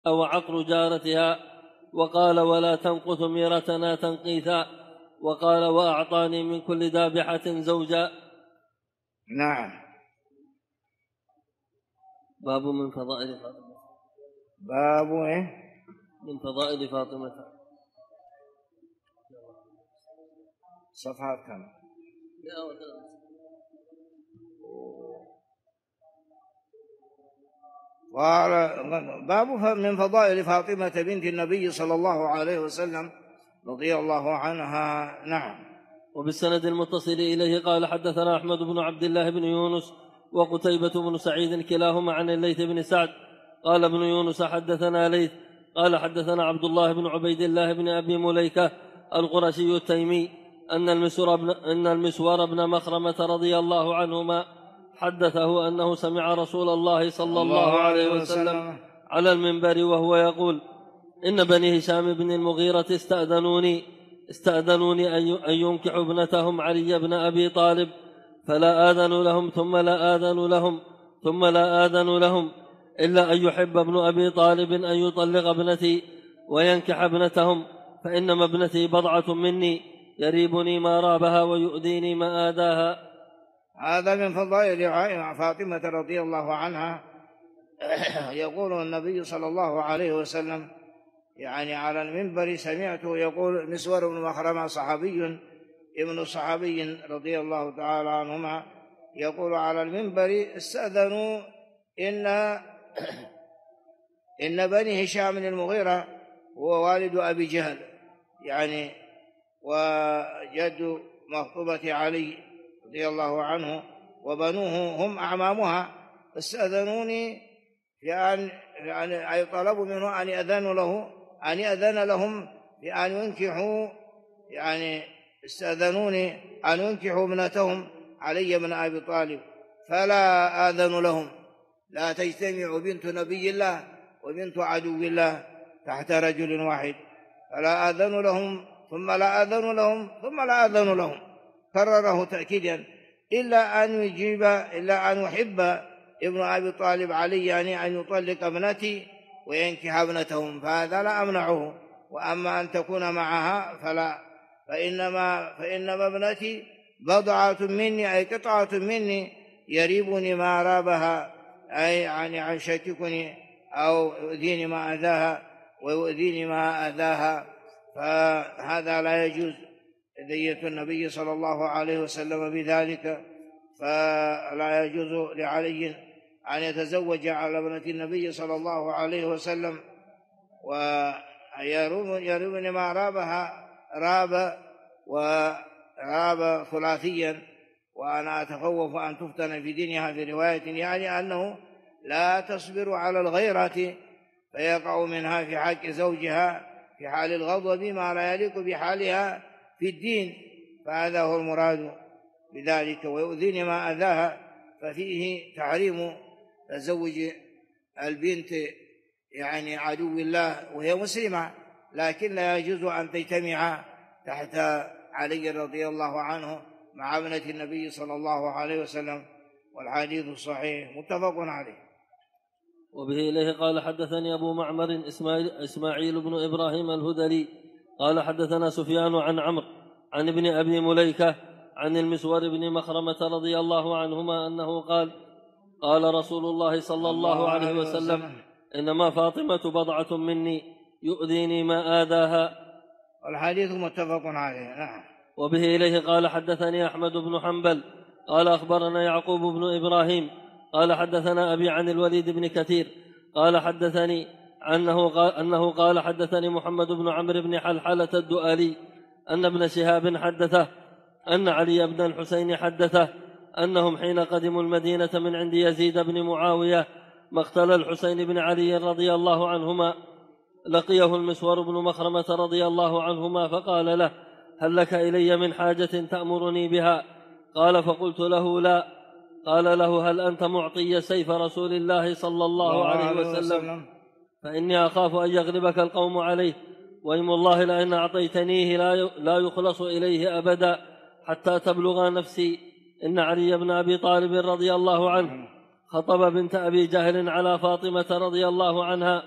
وعقر جارتها، وقال ولا تنقث ميرتنا تنقيثا، وقال وأعطاني من كل ذابحة زوجا. نعم. باب من فضائل فاطمة. باب من فضائل فاطمة. صفحة كم؟ باب من فضائل فاطمة بنت النبي صلى الله عليه وسلم رضي الله عنها. نعم. وبالسند المتصل إليه قال حدثنا أحمد بن عبد الله بن يونس وقتيبة بن سعيد كلاهما عن الليث بن سعد قال ابن يونس حدثنا ليث قال حدثنا عبد الله بن عبيد الله بن أبي مليكة القرشي التيمي أن المسور بن مخرمة رضي الله عنهما حدثه أنه سمع رسول الله صلى الله عليه وسلم على المنبر وهو يقول إن بني هشام بن المغيرة استأذنوني أن ينكحوا ابنتهم علي بن أبي طالب، فلا آذن لهم ثم لا آذن لهم إلا أن يحب ابن أبي طالب أن يطلق ابنتي وينكح ابنتهم، فإنما ابنتي بضعة مني يريبني ما رابها ويؤذيني ما آذاها. هذا من فضائل فاطمة رضي الله عنها. يقول النبي صلى الله عليه وسلم يعني على المنبر سمعته يقول مسور بن مخرمة صحابي ابن صحابي رضي الله تعالى عنهما يقول على المنبر استأذنوا إن بني هشام بن المغيرة هو والد أبي جهل يعني وجد مخطوبة علي رضي الله عنه وبنوه هم أعمامها، استأذنوني أي طلبوا منه أن يأذن لهم بأن ينكحوا يعني استأذنوني أن ينكحوا ابنتهم علي بن أبي طالب، فلا آذن لهم، لا تجتمع بنت نبي الله وبنت عدو الله تحت رجل واحد، فلا آذن لهم ثم لا آذن لهم ثم لا آذن لهم، كرره تأكيدا إلا أن يحب ابن أبي طالب علي يعني أن يطلق ابنتي وينكح ابنتهم، فهذا لا أمنعه، وأما أن تكون معها فلا، فإنما ابنتي بضعة مني أي قطعة مني يريبني ما رابها أي يعني عن شككني أو يؤذيني ما أذاها ويؤذيني ما أذاها، فهذا لا يجوز هدية النبي صلى الله عليه وسلم بذلك، فلا يجوز لعلي أن يتزوج على ابنة النبي صلى الله عليه وسلم ويرون ما رابها راب ثلاثيا، وأنا أتخوف أن تفتن في دينها في رواية يعني أنه لا تصبر على الغيرة فيقع منها في حق زوجها في حال الغضب ما لا يليق بحالها في الدين، فهذا هو المراد بذلك، ويؤذين ما أذاها، ففيه تحريم تزوج البنت يعني عدو الله وهي مسلمة، لكن لا يجوز أن تجتمع تحت علي رضي الله عنه مع ابنة النبي صلى الله عليه وسلم، والحديث الصحيح متفق عليه. وبه إليه قال حدثني أبو معمر إسماعيل بن إبراهيم الهذلي قال حدثنا سفيان عن عمرو عن ابن أبي مليكة عن المسور بن مخرمة رضي الله عنهما أنه قال رسول الله صلى الله عليه وسلم إنما فاطمة بضعة مني يؤذيني ما آذاها. الحديث متفق عليه. نعم. وبه إليه قال حدثني أحمد بن حنبل قال أخبرنا يعقوب بن إبراهيم قال حدثنا أبي عن الوليد بن كثير قال حدثني أنه قال حدثني محمد بن عمرو بن حلحلة الدؤلي أن ابن شهاب حدثه أن علي بن الحسين حدثه أنهم حين قدموا المدينة من عند يزيد بن معاوية مقتل الحسين بن علي رضي الله عنهما لقيه المسور بن مخرمة رضي الله عنهما فقال له هل لك إلي من حاجة تأمرني بها؟ قال فقلت له لا. قال له هل أنت معطي سيف رسول الله صلى الله عليه وسلم؟ فإني أخاف أن يغلبك القوم عليه، وإيم الله لئن أعطيتنيه لا يخلص إليه أبدا حتى تبلغ نفسي. إن علي بن أبي طالب رضي الله عنه خطب بنت أبي جهل على فاطمة رضي الله عنها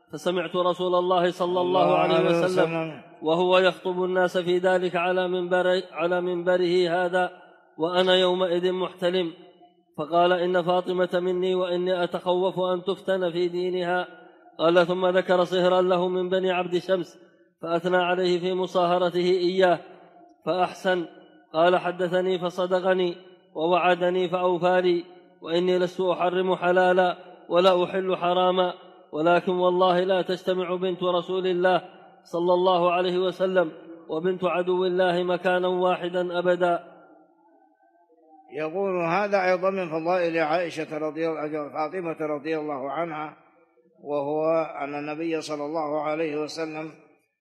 فسمعت رسول الله صلى الله عليه وسلم وهو يخطب الناس في ذلك على منبره هذا وأنا يومئذ محتلم، فقال: إن فاطمة مني وإني أتخوف أن تفتن في دينها. قال: ثم ذكر صهرا له من بني عبد شمس فأثنى عليه في مصاهرته إياه فأحسن. قال: حدثني فصدقني ووعدني فأوفى لي، وإني لست أحرم حلالا ولا أحل حراما، ولكن والله لا تجتمع بنت رسول الله صلى الله عليه وسلم وبنت عدو الله مكانا واحدا أبدا. يقول هذا أيضا من فضائل عائشة فاطمة رضي الله عنها، وهو أن النبي صلى الله عليه وسلم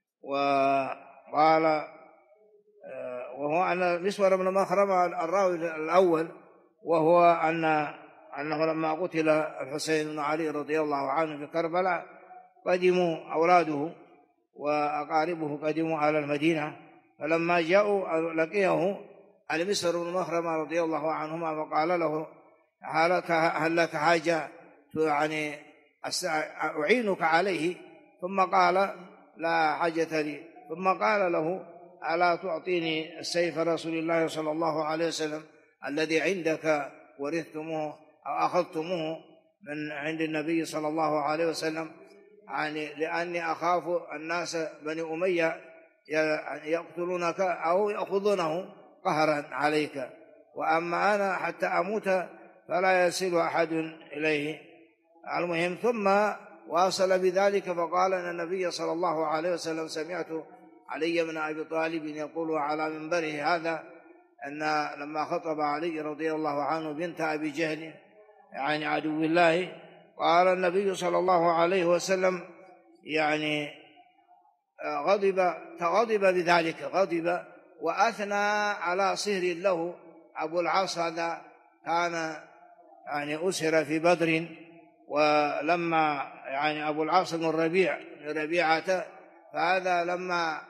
وقال، وهو أن مسور بن مخرمة الراوي الأول، وهو أنه لما قتل الحسين بن علي رضي الله عنه في كربلاء قدموا أولاده وأقاربه قدموا على المدينة، فلما جاءوا لقيه المسور بن مخرمة رضي الله عنهما فقال له: هل لك حاجة يعني أعينك عليه؟ ثم قال: لا حاجة لي. ثم قال له: ألا تعطيني السيف رسول الله صلى الله عليه وسلم الذي عندك ورثتموه أو أخذتموه من عند النبي صلى الله عليه وسلم، يعني لأني أخاف الناس بني أمية يقتلونك أو يأخذونه قهرا عليك، وأما أنا حتى أموت فلا يصل أحد إليه. المهم ثم واصل بذلك فقال أن النبي صلى الله عليه وسلم: سمعت علي بن أبي طالب يقول على منبره هذا أن لما خطب علي رضي الله عنه بنت أبي جهل يعني عدو الله، قال النبي صلى الله عليه وسلم يعني تغضب بذلك، غضب وأثنى على صهر له. أبو العاص هذا كان يعني أسر في بدر، ولما يعني أبو العاص بن ربيعة فهذا لما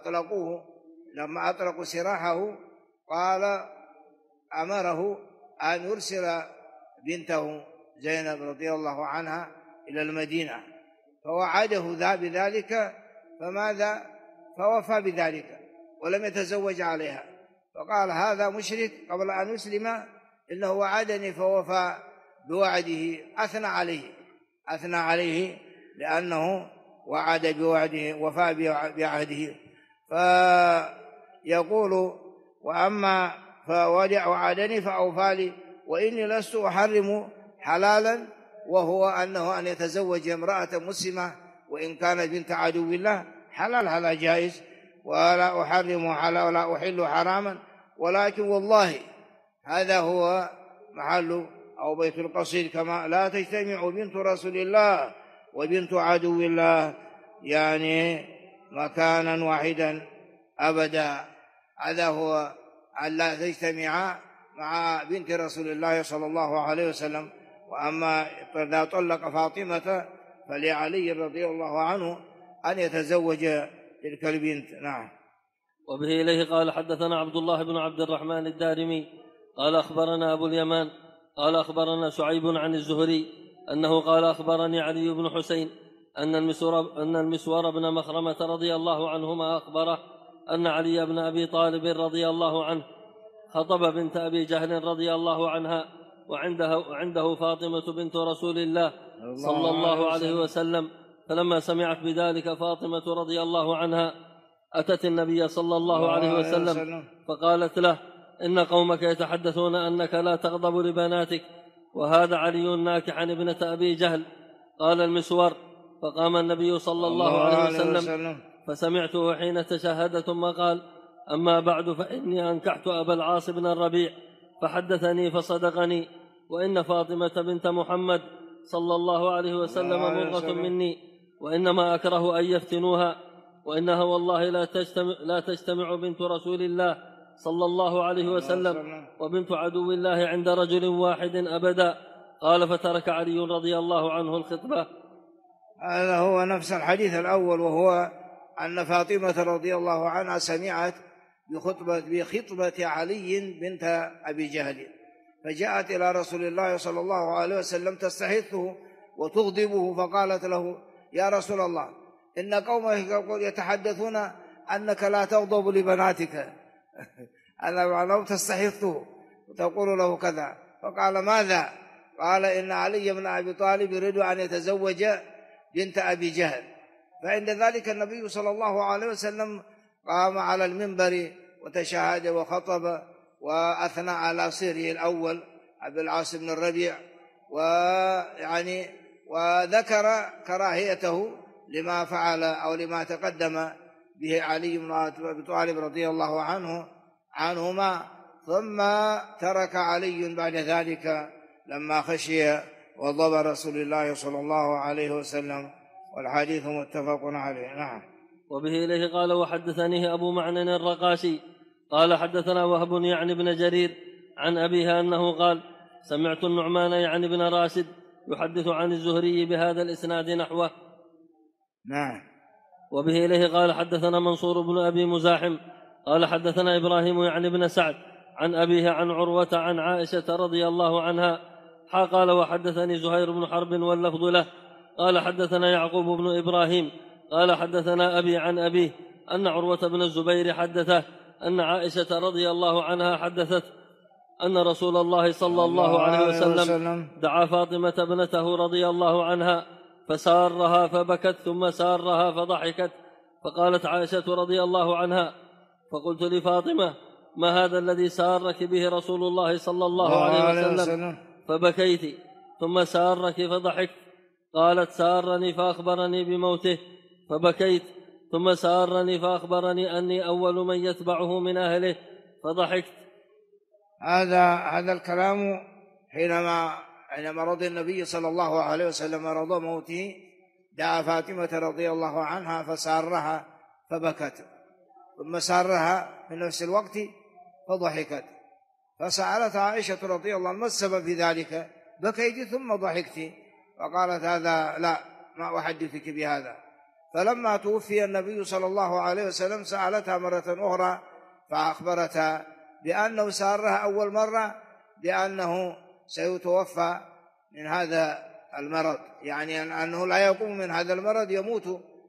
أطلقوا سراحه قال أمره أن يرسل بنته زينب رضي الله عنها إلى المدينة، فوعده بذلك فماذا؟ فوفى بذلك ولم يتزوج عليها، فقال: هذا مشرك قبل أن يسلم، إنه وعدني فوفى بوعده، أثنى عليه لأنه وعد بوعده وفى بعهده. فيقول: وأما وعدني فأوفى لي، وإني لست أحرم حلالا، وهو أنه أن يتزوج امرأة مسلمة وإن كانت بنت عدو الله، حلال هذا جائز، ولا أحرم حلالا ولا أحل حراما، ولكن والله هذا هو محل أو بيت القصيد كما لا تجتمع بنت رسول الله وبنت عدو الله يعني مكانا واحدا أبدا. هذا هو أن لا تجتمع مع بنت رسول الله صلى الله عليه وسلم. وأما إذا طلق فاطمة فلعلي رضي الله عنه أن يتزوج تلك البنت. نعم. وبه إليه قال: حدثنا عبد الله بن عبد الرحمن الدارمي قال: أخبرنا أبو اليمان قال: أخبرنا شعيب عن الزهري أنه قال: أخبرني علي بن حسين أن المسور بن مخرمة رضي الله عنهما أخبره أن علي بن أبي طالب رضي الله عنه خطب بنت أبي جهل رضي الله عنها، وعنده فاطمة بنت رسول الله صلى الله عليه وسلم، فلما سمعت بذلك فاطمة رضي الله عنها أتت النبي صلى الله عليه وسلم فقالت له: إن قومك يتحدثون أنك لا تغضب لبناتك، وهذا علي ناكح عن ابنة أبي جهل. قال المسور: فقام النبي صلى الله عليه وسلم فسمعته حين تشهد ثم قال: أما بعد فإني أنكحت أبا العاص بن الربيع فحدثني فصدقني، وإن فاطمة بنت محمد صلى الله عليه وسلم مرة مني، وإنما أكره أن يفتنوها، وإنها والله لا تجتمع بنت رسول الله صلى الله عليه وسلم وبنت عدو الله عند رجل واحد أبدا. قال: فترك علي رضي الله عنه الخطبة. هذا هو نفس الحديث الأول، وهو أن فاطمة رضي الله عنها سمعت بخطبة علي بنت أبي جهل، فجاءت إلى رسول الله صلى الله عليه وسلم تستحثه وتغضبه، فقالت له: يا رسول الله إن قومك يتحدثون أنك لا تغضب لبناتك أنا لو تستحثه وتقول له كذا. فقال ماذا؟ قال إن علي بن أبي طالب يريد أن يتزوج بنت أبي جهل. فعند ذلك النبي صلى الله عليه وسلم قام على المنبر وتشهد وخطب وأثنى على صهره الأول أبي العاص بن الربيع، وذكر كراهيته لما فعل أو لما تقدم به علي بن أبي طالب رضي الله عنهما. ثم ترك علي بعد ذلك لما خشي وضب رسول الله صلى الله عليه وسلم، والحديث متفق عليه. نعم. وبه إليه قال وحدثنيه أبو معن الرقاشي قال حدثنا وهب يعني بن جرير عن أبيها أنه قال سمعت النعمان يعني بن راشد يحدث عن الزهري بهذا الإسناد نحوه. نعم. وبه إليه قال حدثنا منصور بن أبي مزاحم قال حدثنا إبراهيم يعني بن سعد عن أبيه عن عروة عن عائشة رضي الله عنها قال وحدثني زهير بن حرب واللفظ له قال حدثنا يعقوب بن إبراهيم قال حدثنا أبي عن أبيه أن عروة بن الزبير حدثه أن عائشة رضي الله عنها حدثت أن رسول الله صلى الله عليه وسلم دعا فاطمة ابنته رضي الله عنها فسارها فبكت ثم سارها فضحكت. فقالت عائشة رضي الله عنها فقلت لفاطمة ما هذا الذي سارك به رسول الله صلى الله عليه وسلم فبكيت ثم سارك فضحكت؟ قالت سارني فأخبرني بموته فبكيت ثم سارني فأخبرني أني أول من يتبعه من أهله فضحكت. هذا الكلام حينما رضي النبي صلى الله عليه وسلم رضى موته دعا فاطمة رضي الله عنها فسارها فبكت ثم سارها في نفس الوقت فضحكت. فسألت عائشة رضي الله عنها ما السبب في ذلك؟ بكيت ثم ضحكت. فقالت هذا لا، ما أحدثك بهذا. فلما توفي النبي صلى الله عليه وسلم سألتها مرة أخرى فأخبرتها بأنه سارها أول مرة بأنه سيتوفى من هذا المرض، يعني أنه لا يقوم من هذا المرض يموت،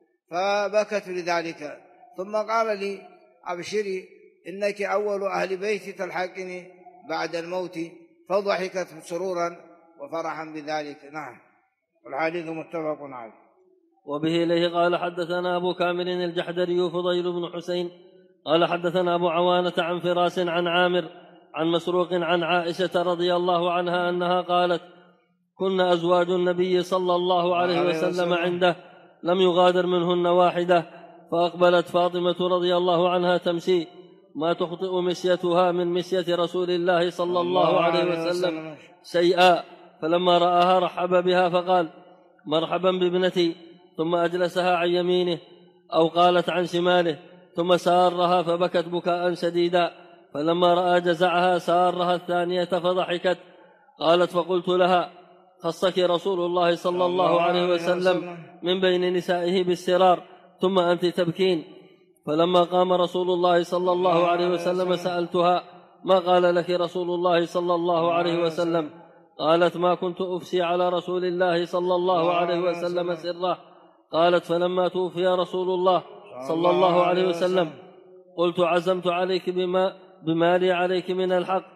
فبكت لذلك. ثم قال لي أبشري إنك أول أهل بيتي تلحقني بعد الموت، فضحكت سرورا وفرحا بذلك. نعم. والحديث متفق عليه. وبه إليه قال حدثنا أبو كامل الجحدري فضيل بن حسين قال حدثنا أبو عوانة عن فراس عن عامر عن مسروق عن عائشة رضي الله عنها أنها قالت كنا أزواج النبي صلى الله عليه وسلم عنده لم يغادر منهن واحدة، فأقبلت فاطمة رضي الله عنها تمشي ما تخطئ مشيتها من مشية رسول الله صلى الله عليه وسلم شيئا، فلما رآها رحب بها فقال مرحبا بابنتي، ثم أجلسها عن يمينه أو قالت عن شماله، ثم سارها فبكت بكاء شديدا، فلما رأى جزعها سارها الثانية فضحكت. قالت فقلت لها خصك رسول الله صلى الله عليه وسلم من بين نسائه بالسرار ثم أنت تبكين. فلما قام رسول الله صلى الله عليه وسلم سألتها ما قال لك رسول الله صلى الله عليه وسلم؟ قالت ما كنت أفشي على رسول الله صلى الله عليه وسلم سره. قالت فلما توفي رسول الله صلى الله عليه وسلم قلت عزمت عليك بما لي عليك من الحق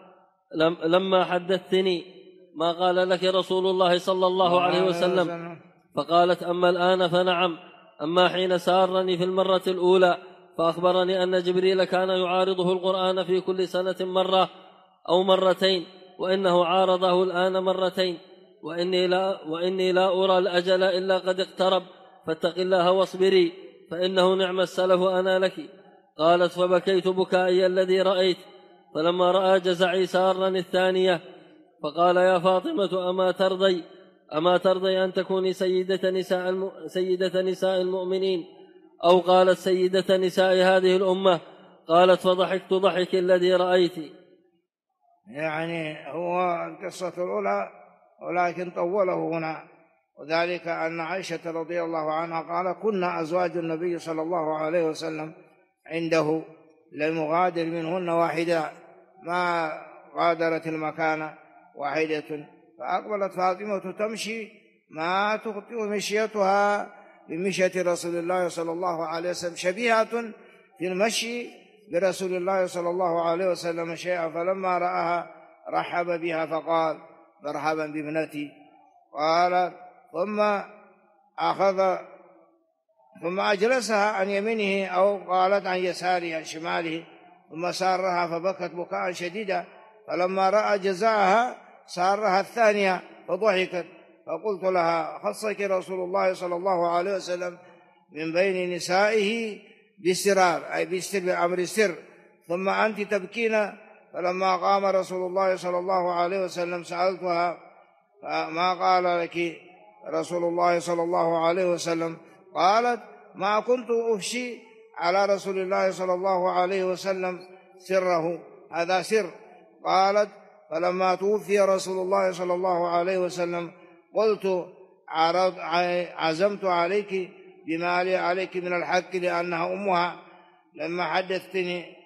لما حدثتني ما قال لك رسول الله صلى الله عليه وسلم. فقالت أما الآن فنعم، أما حين سارني في المرة الأولى فأخبرني أن جبريل كان يعارضه القرآن في كل سنة مرة أو مرتين، وإنه عارضه الآن مرتين، وإني لا أرى الأجل إلا قد اقترب، فاتق الله واصبري فإنه نعم السلف أنا لك. قالت فبكيت بكائي الذي رأيت. فلما رأى جزعي سارني الثانية فقال يا فاطمة أما ترضي أن تكوني سيدة نساء المؤمنين، أو قالت سيدة نساء هذه الأمة؟ قالت فضحكت ضحك الذي رأيت. يعني هو القصة الأولى ولكن طوله هنا، وذلك أن عائشة رضي الله عنها قال كنا أزواج النبي صلى الله عليه وسلم عنده لم يغادر منهن واحدة، ما غادرت المكان واحدة. فأقبلت فاطمة تمشي ما تخطئ مشيتها بمشية رسول الله صلى الله عليه وسلم شبيهة في المشي برسول الله صلى الله عليه وسلم شيئا، فلما رآها رحب بها فقال مرحبا بابنتي. قال ثم أجلسها عن يمينه أو قالت عن يساره عن شماله، ثم سارها فبكت بكاء شديدا، فلما رأى جزاءها سارها الثانية فضحكت، فقلت لها خصك رسول الله صلى الله عليه وسلم من بين نسائه بسرار، أي بالسر بأمر السر، ثم أنت تبكين. فلما قام رسول الله صلى الله عليه وسلم سألتها ما قال لك رسول الله صلى الله عليه وسلم؟ قالت ما كنت أفشي على رسول الله صلى الله عليه وسلم سره، هذا سر. قالت فلما توفي رسول الله صلى الله عليه وسلم قلت عزمت عليك بما لي عليك من الحق لأنها أمها، لما حدثتني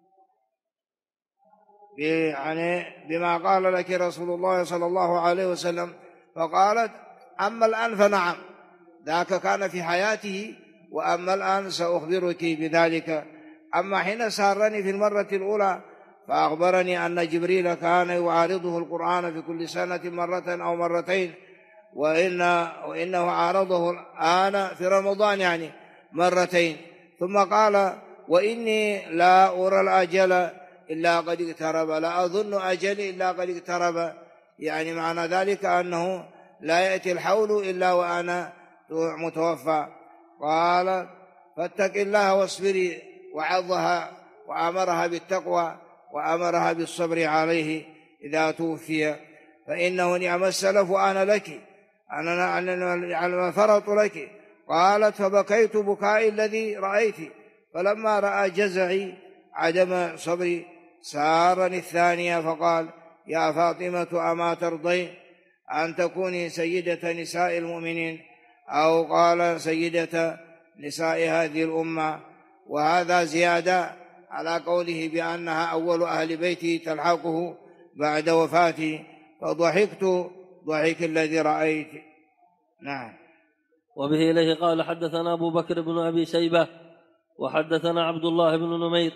بما قال لك رسول الله صلى الله عليه وسلم. فقالت أما الآن فنعم، ذاك كان في حياته، وأما الآن سأخبرك بذلك. أما حين سارني في المرة الأولى فأخبرني أن جبريل كان يعارضه القرآن في كل سنة مرة أو مرتين، وإنه عارضه الآن في رمضان يعني مرتين. ثم قال وإني لا أرى الأجل إلا قد اقترب، لا أظن أجلي إلا قد اقترب، يعني معنى ذلك أنه لا يأتي الحول إلا وأنا متوفى. قال فاتق الله واصبري، وعظها وأمرها بالتقوى وأمرها بالصبر عليه إذا توفي، فإنه نعم السلف أنا لك، أنا فرط لك. قالت فبكيت بكائي الذي رأيت، فلما رأى جزعي عدم صبري سارني الثانية فقال يا فاطمة أما ترضين أن تكوني سيدة نساء المؤمنين، أو قال سيدة نساء هذه الأمة، وهذا زيادة على قوله بأنها أول أهل بيتي تلحقه بعد وفاته، فضحكت ضحك الذي رأيت. نعم. وبه إليه قال حدثنا أبو بكر بن أبي شيبة وحدثنا عبد الله بن نمير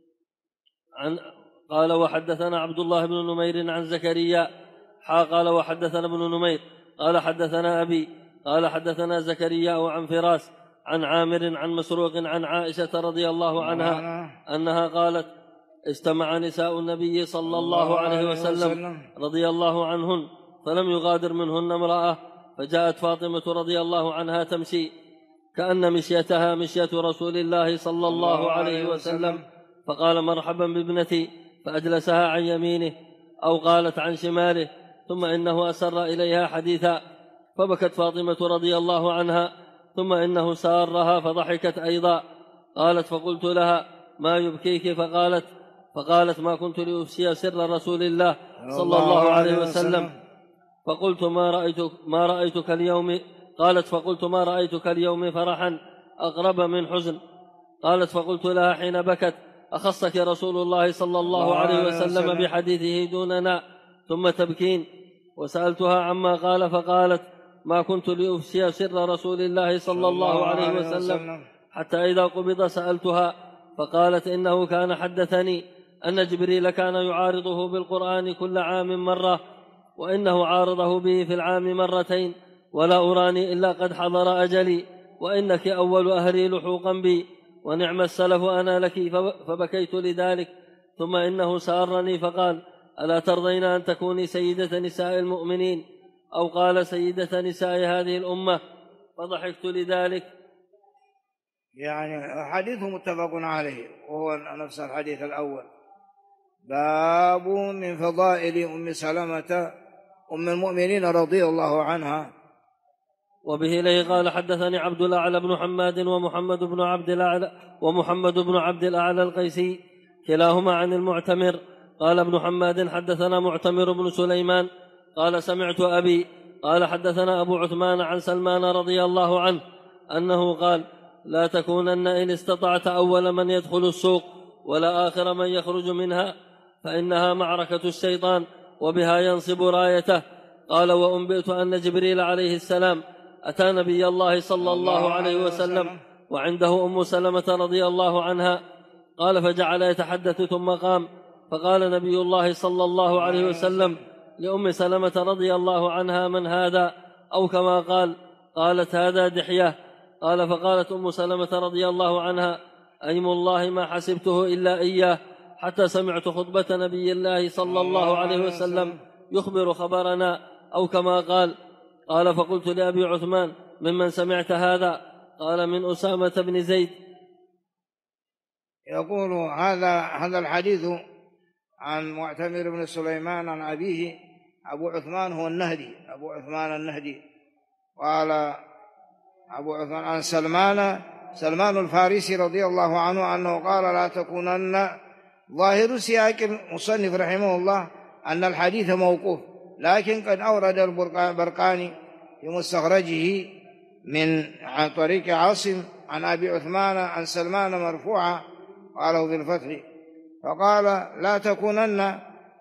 قال وحدثنا عبد الله بن نمير عن زكريا قال وحدثنا ابن نمير قال حدثنا أبي قال حدثنا زكريا عن فراس عن عامر عن مسروق عن عائشة رضي الله عنها أنها قالت اجتمع نساء النبي صلى الله عليه وسلم رضي الله عنهن فلم يغادر منهن امرأة، فجاءت فاطمة رضي الله عنها تمشي كأن مشيتها مشية رسول الله صلى الله عليه وسلم، فقال مرحبا بابنتي، فأجلسها عن يمينه أو قالت عن شماله، ثم إنه أسر إليها حديثا، فبكت فاطمة رضي الله عنها، ثم إنه سارها فضحكت أيضا. قالت فقلت لها ما يبكيك؟ فقالت ما كنت لأفشي سر رسول الله صلى الله عليه وسلم، فقلت ما رأيتك اليوم. قالت فقلت ما رأيتك اليوم فرحا أقرب من حزن. قالت فقلت لها حين بكت أخصك رسول الله صلى الله عليه وسلم بحديثه دوننا ثم تبكين؟ وسألتها عما قال فقالت ما كنت لأفشي سر رسول الله صلى الله عليه وسلم حتى إذا قبض سألتها فقالت إنه كان حدثني أن جبريل كان يعارضه بالقرآن كل عام مرة، وإنه عارضه به في العام مرتين، ولا أراني إلا قد حضر أجلي، وإنك أول أهلي لحوقا بي، ونعم السلف أنا لك. فبكيت لذلك. ثم إنه سارني فقال ألا ترضين أن تكوني سيدة نساء المؤمنين، أو قال سيدة نساء هذه الأمة، فضحكت لذلك. يعني حديث متفق عليه، وهو نفس الحديث الأول. باب من فضائل أم سلمة أم المؤمنين رضي الله عنها. وبه إليه قال حدثني عبد الأعلى بن حماد ومحمد بن عبد الأعلى القيسي كلاهما عن المعتمر. قال ابن حماد حدثنا معتمر بن سليمان قال سمعت أبي قال حدثنا أبو عثمان عن سلمان رضي الله عنه أنه قال لا تكونن إن استطعت أول من يدخل السوق ولا آخر من يخرج منها، فإنها معركة الشيطان وبها ينصب رايته. قال وأنبئت أن جبريل عليه السلام أتى نبي الله صلى الله عليه وسلم وعنده أم سلمة رضي الله عنها. قال فجعل يتحدث ثم قام، فقال نبي الله صلى الله عليه وسلم لأم سلمة رضي الله عنها: من هذا؟ أو كما قال. قالت: هذا دحية. قال فقالت أم سلمة رضي الله عنها: أيم الله ما حسبته إلا إياه، حتى سمعت خطبة نبي الله صلى الله عليه وسلم يخبر خبرنا، أو كما قال. قال فقلت لأبي عثمان: ممن سمعت هذا؟ قال: من أسامة بن زيد. يقول هذا الحديث عن معتمر بن سليمان عن أبيه. أبو عثمان هو النهدي، أبو عثمان النهدي. قال أبو عثمان عن سلمان الفارسي رضي الله عنه أنه قال: لا تكونن. ظاهر سياق المصنف رحمه الله أن الحديث موقوف، لكن قد أورد البرقاني في مستخرجه عن طريق عاصم عن أبي عثمان عن سلمان مرفوعا، قاله في الفتح، فقال: لا تكونن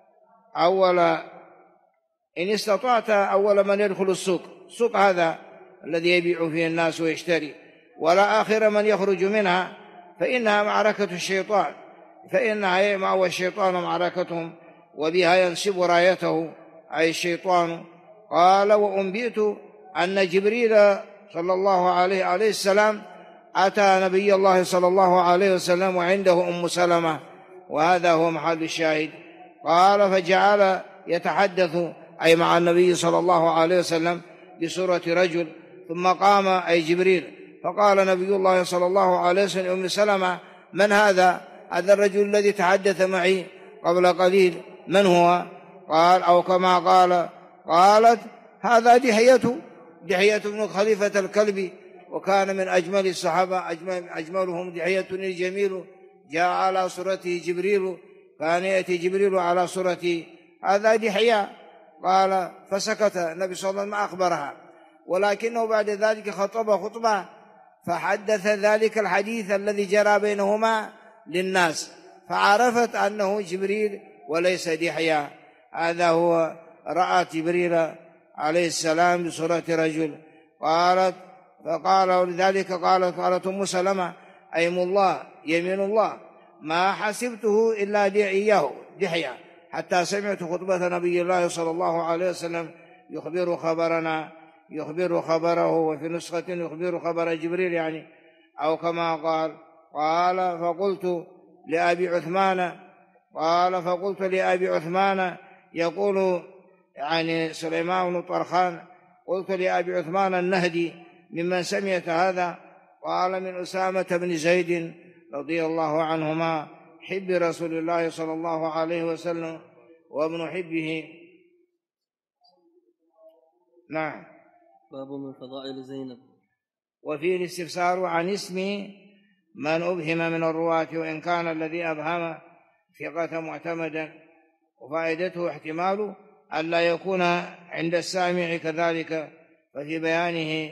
إن استطعت أول من يدخل السوق هذا الذي يبيع فيه الناس ويشتري، ولا آخر من يخرج منها، فإنها معركة الشيطان، فإنها يجمع والشيطان معركتهم، وبها ينسب رايته أي الشيطان. قال: وأنبئت أن جبريل صلى الله عليه السلام أتى نبي الله صلى الله عليه وسلم وعنده أم سلمة، وهذا هو محل الشاهد. قال: فجعل يتحدث أي مع النبي صلى الله عليه وسلم بصورة رجل، ثم قام أي جبريل، فقال نبي الله صلى الله عليه وسلم أم سلمة: من هذا الرجل الذي تحدث معي قبل قليل؟ من هو؟ قال: أو كما قال. قالت: هذا دحية بن خليفة الكلبي، وكان من أجمل الصحابة، أجملهم دحية الجميل، جاء على صورته جبريل، كان يأتي جبريل على صورته، هذا دحية. قال: فسكت النبي صلى الله عليه وسلم ما أخبرها، ولكنه بعد ذلك خطبة فحدث ذلك الحديث الذي جرى بينهما للناس، فعرفت أنه جبريل وليس دحية. هذا هو رأى جبريل عليه السلام بصورة رجل. فقال لذلك قالت أم سلمة: أيم الله، يمين الله، ما حسبته إلا دحية، حتى سمعت خطبة نبي الله صلى الله عليه وسلم يخبر خبره، وفي نسخة يخبر خبر جبريل يعني، أو كما قال. قال: فقلت لأبي عثمان يقول يعني سليمان بن طرخان: قلت لأبي عثمان النهدي: ممن سمعت هذا؟ قال: من أسامة بن زيد رضي الله عنهما، حب رسول الله صلى الله عليه وسلم وابن حبه. نعم. باب من فضائل زينب. وفيه الاستفسار عن اسم من أبهم من الرواة، وإن كان الذي أبهم ثقة معتمدا، وفائدته احتمال ألا يكون عند السامع كذلك، ففي بيانه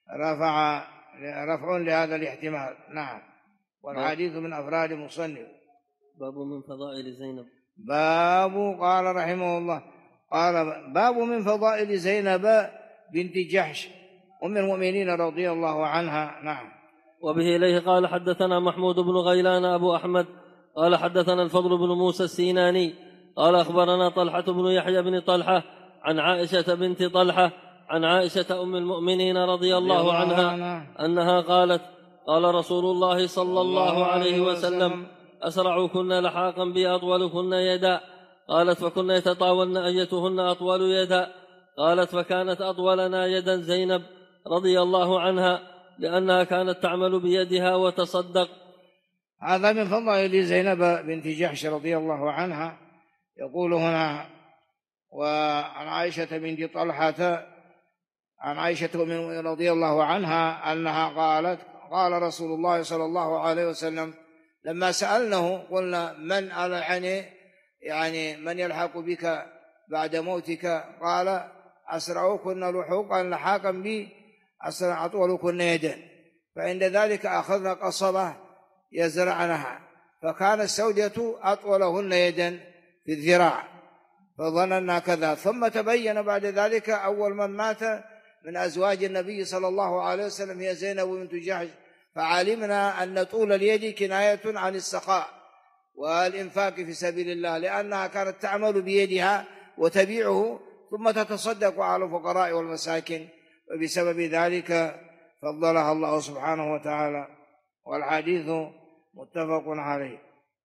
رفع لهذا الاحتمال. نعم. والحديث من أفراد مصنف. باب من فضائل زينب. قال رحمه الله: باب من فضائل زينب بنت جحش أم المؤمنين رضي الله عنها. نعم. وبه إليه قال: حدثنا محمود بن غيلان أبو أحمد قال: حدثنا الفضل بن موسى السيناني قال: أخبرنا طلحة بن يحيى بن طلحة عن عائشة بنت طلحة عن عائشة أم المؤمنين رضي الله عنها أنها قالت: قال رسول الله صلى الله عليه وسلم: أسرعكن لحاقا بي أطولكن يدا. قالت: فكن يتطاولن أيتهن أطول يدا. قالت: فكانت أطولنا يدا زينب رضي الله عنها، لأنها كانت تعمل بيدها وتصدق. هذا من فضائل زينب بنت جحش رضي الله عنها. يقول هنا: وعن عائشة بنت طلحة عن عائشة رضي الله عنها أنها قالت: قال رسول الله صلى الله عليه وسلم لما سألناه قلنا: من يعني من يلحق بك بعد موتك؟ قال: أسرعكن لحاقا بي أطولكن يدا. فعند ذلك أخذنا قصبة يزرعنها، فكان السودة أطولهن يدا في الذراع، فظننا كذا. ثم تبين بعد ذلك أول من مات من أزواج النبي صلى الله عليه وسلم هي زينب بنت جحش، فعلمنا أن طول اليد كناية عن السخاء والإنفاق في سبيل الله، لأنها كانت تعمل بيدها وتبيعه ثم تتصدق على الفقراء والمساكين، وبسبب ذلك فضلها الله سبحانه وتعالى. والحديث متفق عليه.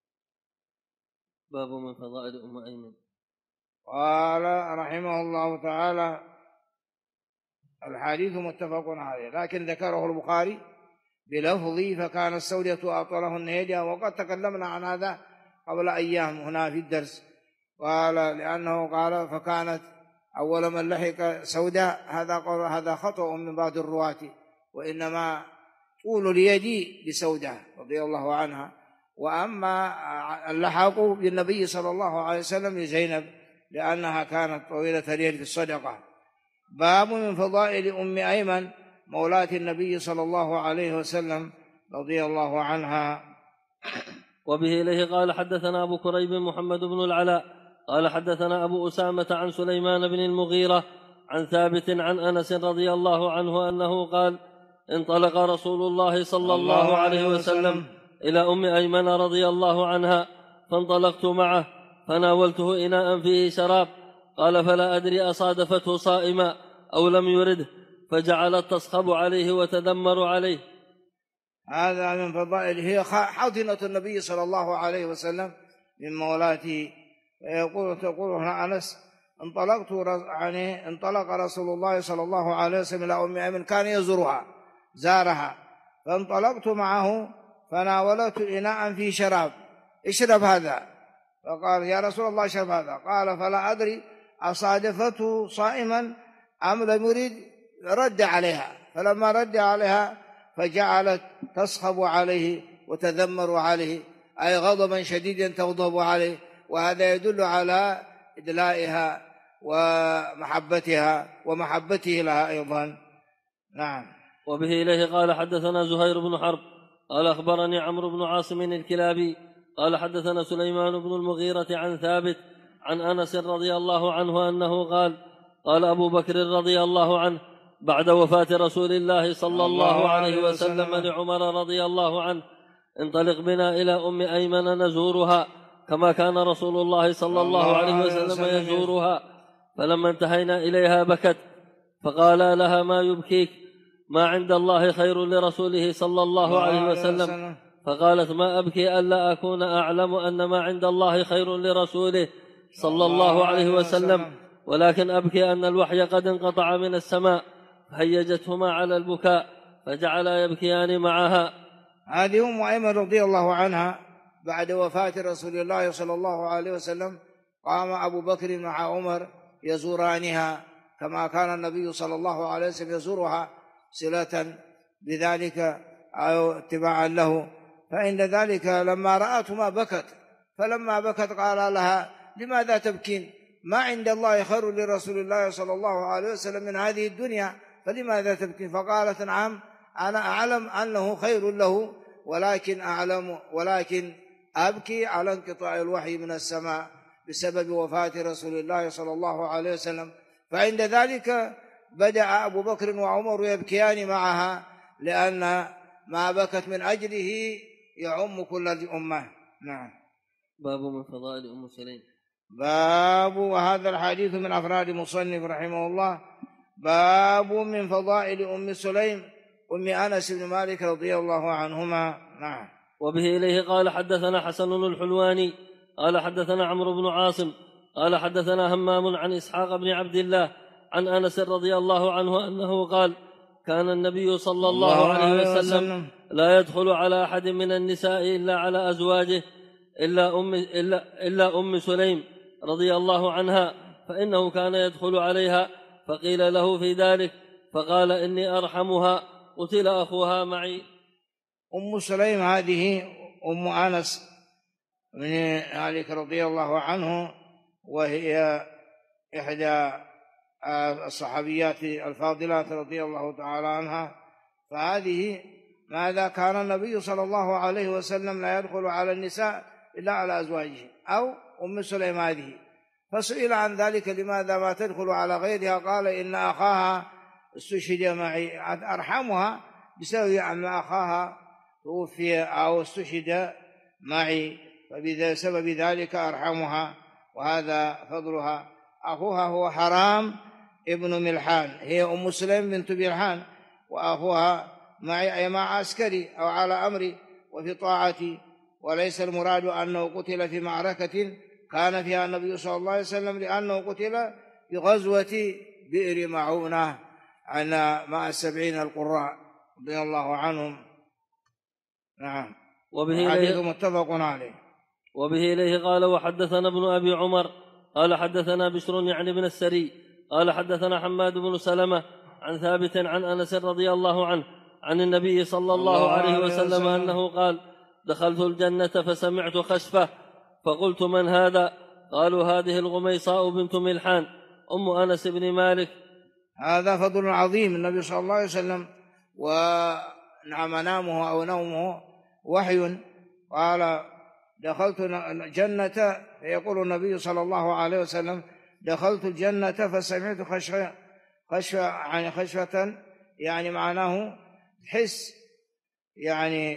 باب من فضائل أم أيمن. قال رحمه الله تعالى: الحديث متفق عليه، لكن ذكره البخاري بلفظ فكانت سودة أطولهن يدها، وقد تكلمنا عن هذا قبل أيام هنا في الدرس. قال لأنه قال فكانت أول من لحق سودة، هذا خطأ من بعض الرواة، وإنما طول اليد بسودة رضي الله عنها، وأما اللحاق بالنبي صلى الله عليه وسلم لزينب لأنها كانت طويلة اليد في الصدقة. باب من فضائل أم أيمن مولاة النبي صلى الله عليه وسلم رضي الله عنها. وبه إليه قال حدثنا أبو كريب محمد بن العلاء قال حدثنا أبو أسامة عن سليمان بن المغيرة عن ثابت عن أنس رضي الله عنه أنه قال: انطلق رسول الله صلى الله عليه وسلم إلى أم أيمن رضي الله عنها، فانطلقت معه فناولته إناء فيه شراب، قال: فلا أدري أصادفته صائما أو لم يرده، فجعلت تصخب عليه وتدمر عليه. هذا من فضائل، هي حاضنة النبي صلى الله عليه وسلم من مولاته. تقول هنا أنس: انطلق رسول الله صلى الله عليه وسلم إلى أم أيمن، كان يزورها زارها، فانطلقت معه فناولت إناء فيه شراب، اشرب هذا. فقال: يا رسول الله اشرب هذا. قال: فلا أدري أصادفته صائما أم لم يرد، رد عليها، فلما رد عليها فجعلت تصخب عليه وتذمر عليه، أي غضبا شديدا تغضب عليه، وهذا يدل على إدلائها ومحبتها ومحبته لها أيضا. نعم. وبه إليه قال حدثنا زهير بن حرب قال أخبرني عمرو بن عاصم الكلابي قال حدثنا سليمان بن المغيرة عن ثابت عن أنس رضي الله عنه أنه قال: قال أبو بكر رضي الله عنه بعد وفاة رسول الله صلى الله عليه وسلم لعمر رضي الله عنه: انطلق بنا إلى أم أيمن نزورها كما كان رسول الله صلى الله عليه وسلم يزورها. فلما انتهينا إليها بكت، فقال لها: ما يبكيك؟ ما عند الله خير لرسوله صلى الله عليه وسلم. فقالت: ما أبكي ألا أكون أعلم أن ما عند الله خير لرسوله صلى الله عليه وسلم، ولكن أبكي أن الوحي قد انقطع من السماء. فهيجتهما على البكاء فجعلا يبكيان معها. هذه أم أيمن رضي الله عنها بعد وفاة رسول الله صلى الله عليه وسلم قام أبو بكر مع عمر يزورانها كما كان النبي صلى الله عليه وسلم يزورها صلة بذلك أو اتباعا له. فإن ذلك لما رأتهما بكت، فلما بكت قال لها: لماذا تبكين؟ ما عند الله خير لرسول الله صلى الله عليه وسلم من هذه الدنيا، فلماذا تبكين؟ فقالت: نعم، أنا أعلم أنه خير له، ولكن أبكي على انقطاع الوحي من السماء بسبب وفاة رسول الله صلى الله عليه وسلم. فعند ذلك بدأ أبو بكر وعمر يبكيان معها، لأن ما بكت من أجله يعم كل الأمة. نعم. باب من فضائل أم سليم. باب، وهذا الحديث من أفراد مصنف رحمه الله، باب من فضائل أم سليم أم أنس بن مالك رضي الله عنهما. نعم. وبه إليه قال حدثنا حسن الحلواني قال حدثنا عمرو بن عاصم قال حدثنا همام عن إسحاق بن عبد الله عن أنس رضي الله عنه أنه قال: كان النبي صلى الله عليه وسلم لا يدخل على أحد من النساء إلا على أزواجه إلا أم سليم رضي الله عنها، فإنه كان يدخل عليها، فقيل له في ذلك فقال: إني أرحمها، قتل أخوها معي. أم سليم هذه أم أنس بن مالك رضي الله عنه، وهي إحدى الصحابيات الفاضلات رضي الله تعالى عنها. فهذه ماذا كان النبي صلى الله عليه وسلم لا يدخل على النساء إلا على أزواجه، أو أم سليم هذه. فسئل عن ذلك: لماذا ما تدخل على غيرها؟ قال: إن أخاها استشهد معي، أرحمها بسبب أن أخاها توفي أو استشهد معي، فبسبب ذلك أرحمها، وهذا فضلها. أخوها هو حرام ابن ملحان، هي أم سليم بنت ملحان، وأخوها معي أي مع عسكري أو على أمري وفي طاعتي، وليس المراد أنه قتل في معركة كان فيها النبي صلى الله عليه وسلم، لأنه قتل في غزوة بئر معونة مع 70 القراء رضي الله عنهم. نعم. وحديث متفق عليه. وبه إليه قال وحدثنا ابن أبي عمر قال حدثنا بشر يعني بن السري قال حدثنا حماد بن سلمة عن ثابت عن أنس رضي الله عنه عن النبي صلى الله عليه وسلم أنه قال دخلت الجنة فسمعت خشفة فقلت من هذا؟ قالوا هذه الغميصاء بنت ملحان أم أنس بن مالك. هذا فضل عظيم النبي صلى الله عليه وسلم، ونعم نامه أو نومه وحي. قال دخلت الجنة، فيقول النبي صلى الله عليه وسلم دخلت الجنة فسمعت خشوة يعني معناه حس يعني،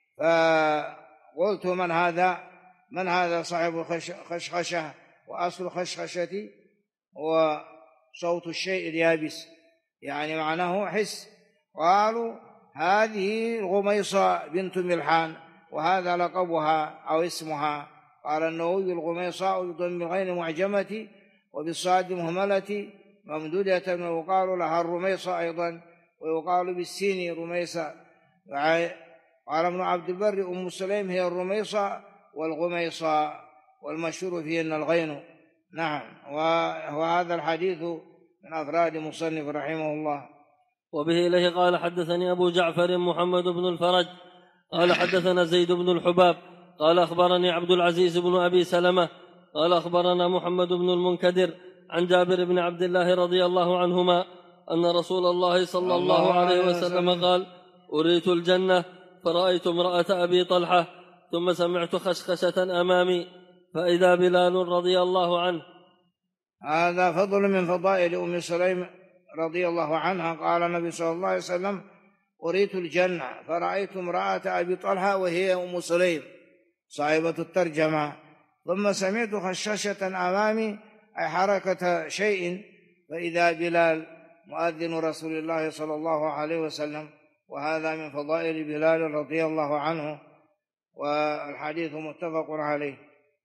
فقلت من هذا صاحب خشخشة، وأصل خشخشتي هو صوت الشيء اليابس يعني معناه حس. قالوا هذه الغميصة بنت ملحان، وهذا لقبها أو اسمها. قال النووي الغميصاء بضم الغين معجمة وبالصاد مهملة ممدودة، ويقال لها الرميصة أيضا، ويقال بالسين رميصة. قال ابن عبد البر أم سليم هي الرميصة والغميصة، والمشهور فيهن الغين. نعم. وهذا الحديث من أفراد مصنف رحمه الله. وبه إليه قال حدثني أبو جعفر محمد بن الفرج قال حدثنا زيد بن الحباب قال أخبرني عبد العزيز بن أبي سلمة قال أخبرنا محمد بن المنكدر عن جابر بن عبد الله رضي الله عنهما أن رسول الله صلى الله عليه وسلم قال أريت الجنة فرأيت امرأة أبي طلحة ثم سمعت خشخشة أمامي فإذا بلال رضي الله عنه. هذا فضل من فضائل أم سليم رضي الله عنها. قال النبي صلى الله عليه وسلم أريت الجنة فرأيت امرأة أبي طلحة وهي أم سليم صاحبة الترجمة، ثم سمعت خششة أمامي أي حركة شيء، فإذا بلال مؤذن رسول الله صلى الله عليه وسلم. وهذا من فضائل بلال رضي الله عنه، والحديث متفق عليه.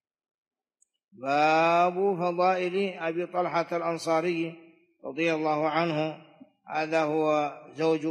باب فضائل أبي طلحة الأنصاري رضي الله عنه، هذا هو زوج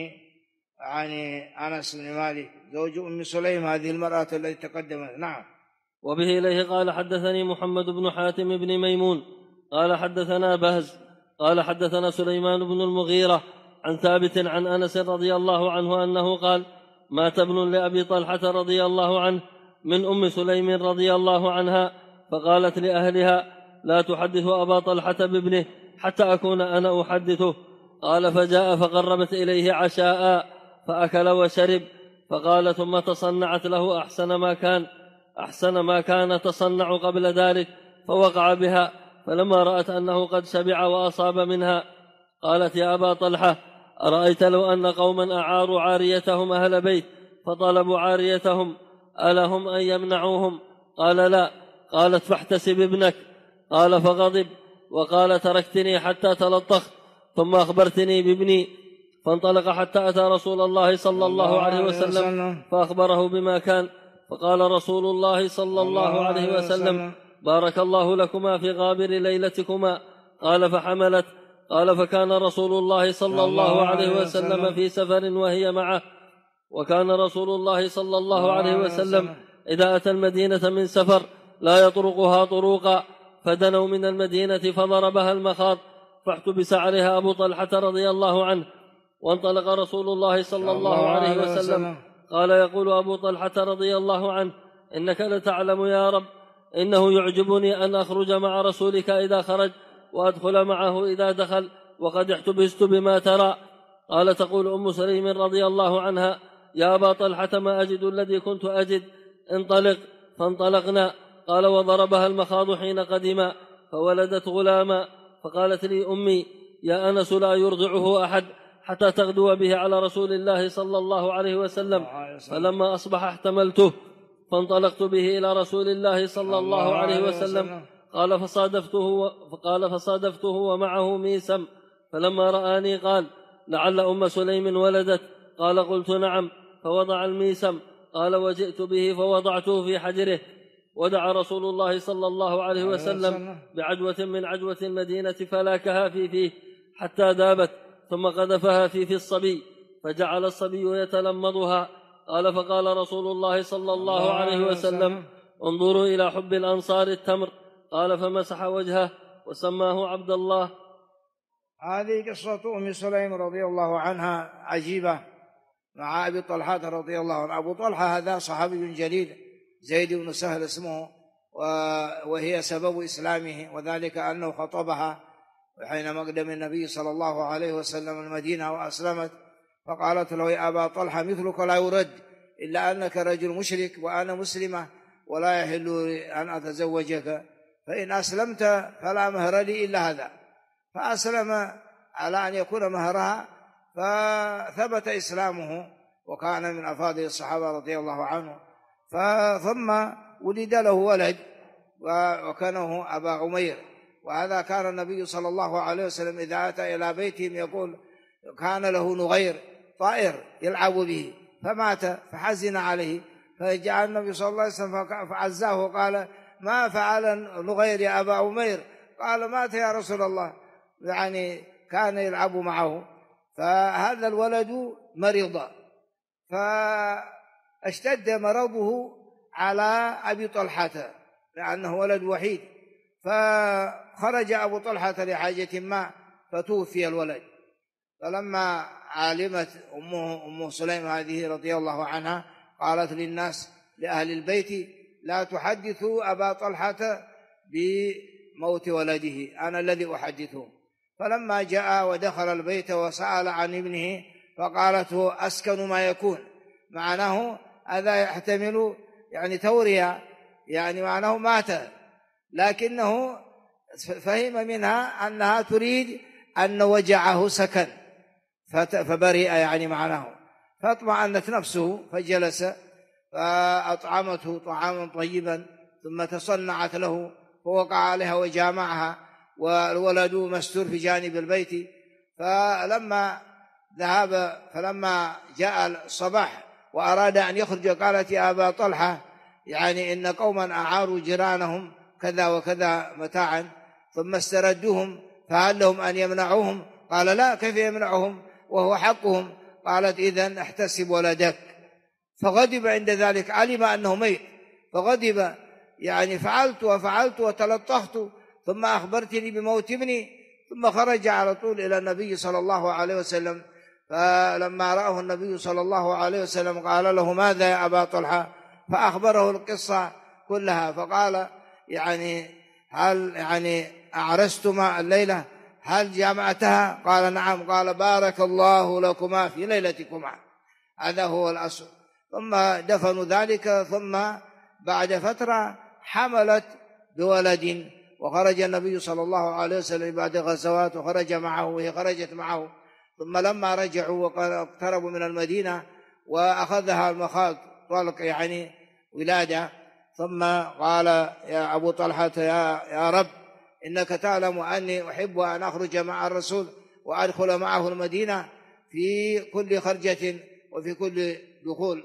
أنس بن مالك، زوج أم سليم هذه المرأة التي تقدمت. نعم. وبه إليه قال حدثني محمد بن حاتم بن ميمون قال حدثنا بهز قال حدثنا سليمان بن المغيرة عن ثابت عن أنس رضي الله عنه أنه قال مات ابن لأبي طلحة رضي الله عنه من أم سليم رضي الله عنها، فقالت لأهلها لا تحدثوا أبا طلحة بابنه حتى أكون أنا أحدثه. قال فجاء فقربت إليه عشاء فأكل وشرب، فقال ثم تصنعت له أحسن ما كان تصنع قبل ذلك، فوقع بها، فلما رأت أنه قد شبع وأصاب منها قالت يا أبا طلحة أرأيت لو أن قوما أعاروا عاريتهم أهل بيت فطلبوا عاريتهم ألهم أن يمنعوهم؟ قال لا. قالت فاحتسب ابنك. قال فغضب وقال تركتني حتى تلطخت ثم أخبرتني بابني، فانطلق حتى أتى رسول الله صلى الله عليه وسلم فأخبره بما كان، فقال رسول الله صلى الله عليه وسلم بارك الله لكما في غابر ليلتكما. قال فحملت. قال فكان رسول الله صلى الله عليه وسلم في سفر وهي معه، وكان رسول الله صلى الله عليه وسلم إذا أتى المدينة من سفر لا يطرقها طروقا، فدنوا من المدينة فضربها المخاض فاحتبس عليها أبو طلحة رضي الله عنه، وانطلق رسول الله صلى الله عليه وسلم. قال يقول أبو طلحة رضي الله عنه إنك لتعلم يا رب إنه يعجبني أن أخرج مع رسولك إذا خرج وأدخل معه إذا دخل، وقد احتبست بما ترى. قال تقول أم سليم رضي الله عنها يا أبا طلحة ما أجد الذي كنت أجد، انطلق. فانطلقنا. قال وضربها المخاض حين قدما فولدت غلاما، فقالت لي أمي يا أنس لا يرضعه أحد حتى تغدو به على رسول الله صلى الله عليه وسلم. فلما أصبح احتملته فانطلقت به إلى رسول الله صلى الله عليه وسلم. قال فصادفته ومعه ميسم، فلما رآني قال: لعل أم سليم ولدت؟ قال: قلت: نعم. فوضع الميسم. قال: وجئت به فوضعته في حجره، ودعا رسول الله صلى الله عليه وسلم بعجوة من عجوة المدينة فلاكها في فيه حتى ذابت، ثم قذفها في الصبي، فجعل الصبي يتلمضها. قال: فقال رسول الله صلى الله عليه وسلم: انظروا إلى حب الأنصار التمر. قال: فمسح وجهه وسماه عبد الله. هذه قصة أم سليم رضي الله عنها عجيبة مع أبي طلحة رضي الله عنه. أبو طلحة هذا صحابي جليل زيد بن سهل اسمه، وهي سبب إسلامه، وذلك أنه خطبها حين مقدم النبي صلى الله عليه وسلم المدينة وأسلمت، فقالت له: يا أبا طلحة مثلك لا يرد إلا أنك رجل مشرك وأنا مسلمة، ولا يحل أن أتزوجك، فإن أسلمت فلا مهر لي إلا هذا. فأسلم على أن يكون مهرها، فثبت إسلامه وكان من أفاضل الصحابة رضي الله عنه. ثم ولد له ولد وكانه أبا عمير، وهذا كان النبي صلى الله عليه وسلم إذا أتى إلى بيتهم يقول: كان له نغير طائر يلعب به فمات فحزن عليه، فجاء النبي صلى الله عليه وسلم فعزاه وقال: ما فعل نغير يا أبا عمير؟ قال: مات يا رسول الله، يعني كان يلعب معه. فهذا الولد مرض، فاشتد مرضه على أبي طلحة لأنه ولد وحيد، فخرج أبو طلحة لحاجة ما فتوفي الولد. فلما علمت أم سليم هذه رضي الله عنها قالت للناس لأهل البيت: لا تحدثوا أبا طلحة بموت ولده، أنا الذي أحدثه. فلما جاء ودخل البيت وسأل عن ابنه فقالت: هو أسكن ما يكون، معناه هذا يحتمل يعني تورية، يعني معناه مات، لكنه فهم منها أنها تريد أن وجعه سكن فبرئ، يعني معناه. فاطمأنت نفسه فجلس فأطعمته طعاما طيبا، ثم تصنعت له فوقع عليها وجامعها، والولد مستور في جانب البيت. فلما جاء الصباح وأراد أن يخرج قالت: يا أبا طلحة، يعني إن قوما أعاروا جيرانهم كذا وكذا متاعا ثم استردوهم، فهل لهم أن يمنعوهم؟ قال: لا، كيف يمنعهم وهو حقهم؟ قالت: إذن احتسب ولدك. فغضب عند ذلك، علم أنه ميت فغضب، يعني فعلت وفعلت وتلطخت، ثم أخبرتني بموت ابني. ثم خرج على طول إلى النبي صلى الله عليه وسلم. فلما رأه النبي صلى الله عليه وسلم قال له: ماذا يا أبا طلحة؟ فأخبره القصة كلها. فقال: يعني هل يعني أعرستما الليلة؟ هل جامعتها؟ قال: نعم. قال: بارك الله لكما في ليلتكما. هذا هو الأصل. ثم دفنوا ذلك. ثم بعد فترة حملت بولد، وخرج النبي صلى الله عليه وسلم بعد غزوات وخرج معه وهي خرجت معه. ثم لما رجعوا واقتربوا من المدينة وأخذها المخاض طلق، يعني ولادة، ثم قال: يا أبو طلحة يا رب، إنك تعلم أني أحب أن أخرج مع الرسول وأدخل معه المدينة في كل خرجة وفي كل دخول،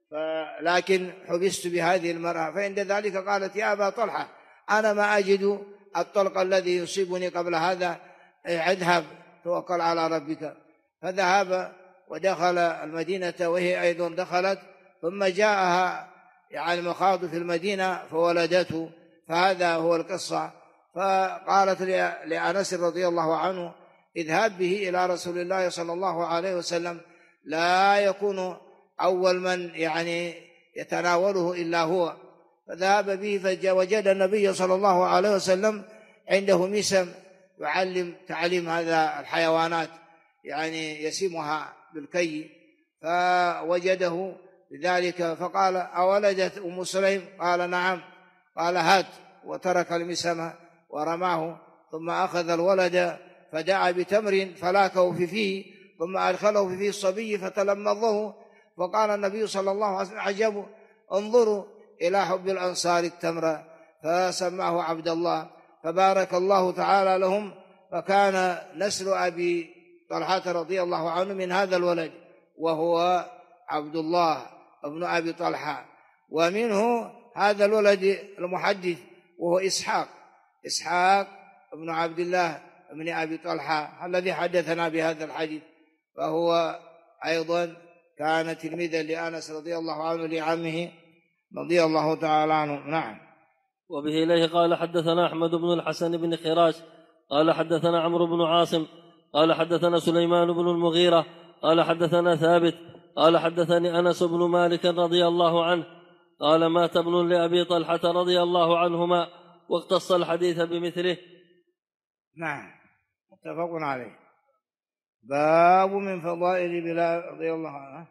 لكن حبست بهذه المرأة. فعند ذلك قالت: يا أبا طلحة، أنا ما أجد الطلق الذي يصيبني قبل هذا، اذهب توكل على ربك. فذهب ودخل المدينة وهي أيضا دخلت، ثم جاءها يعني مخاض في المدينة فولدته. فهذا هو القصة. فقالت لأنس رضي الله عنه: اذهب به إلى رسول الله صلى الله عليه وسلم، لا يكون أول من يعني يتناوله إلا هو. فذهب به فوجد النبي صلى الله عليه وسلم عنده مسم يعلم تعليم هذا الحيوانات، يعني يسمها بالكي، فوجده بذلك فقال: أولدت أم سليم؟ قال: نعم. قال: هات، وترك المسم ورماه، ثم أخذ الولد فدعا بتمر فلاكه في فيه ثم أدخله في فيه الصبي فتلمضه، فقال النبي صلى الله عليه وسلم: عجب، انظروا إلى حب الأنصار التمر، فسماه عبد الله، فبارك الله تعالى لهم، فكان نسل أبي طلحة رضي الله عنه من هذا الولد وهو عبد الله ابن أبي طلحة، ومنه هذا الولد المحدث وهو إسحاق ابن عبد الله ابن أبي طلحة الذي حدثنا بهذا الحديث، فهو أيضا كان تلميذا لأنس رضي الله عنه لعمه رضي الله تعالى عنه. نعم. وبه إليه قال حدثنا أحمد بن الحسن بن خراش قال حدثنا عمرو بن عاصم قال حدثنا سليمان بن المغيرة قال حدثنا ثابت قال حدثني أنس بن مالك رضي الله عنه قال مات ابن لأبي طلحة رضي الله عنهما، واختص الحديث بمثله. نعم، متفق عليه. باب من فضائل بلال رضي الله عنه.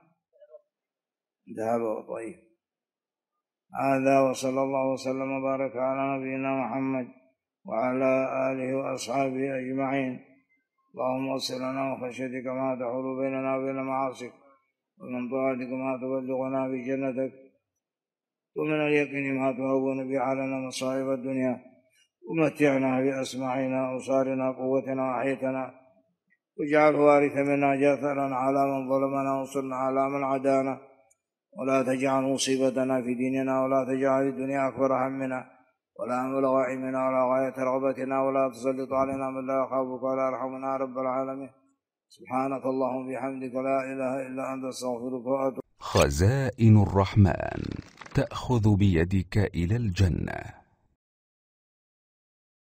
ذهب. طيب، هذا وصلى الله وسلم وبارك على نبينا محمد وعلى آله وأصحابه أجمعين. اللهم اغفر لنا وخشيتك ما تحول بيننا وبين معاصيك، ومن طاعتك ما تبلغنا بجنتك، ومن اليقين ما تهون به علينا مصائب الدنيا، ومتعنا بأسماعنا وأبصارنا قوتنا وأحيتنا، واجعله وارث منا، جاثرا على من ظلمنا وانصرنا على من عادانا، ولا تجعل مصيبتنا في ديننا، ولا تجعل الدنيا أكبر همنا ولا مبلغ علمنا ولا غاية رغبتنا، ولا تسلط علينا من لا يخافك ولا يرحمنا رب العالمين. سبحانك اللهم وبحمدك، لا إله إلا أنت، استغفرك وأتوب. خزائن الرحمن تأخذ بيدك إلى الجنة.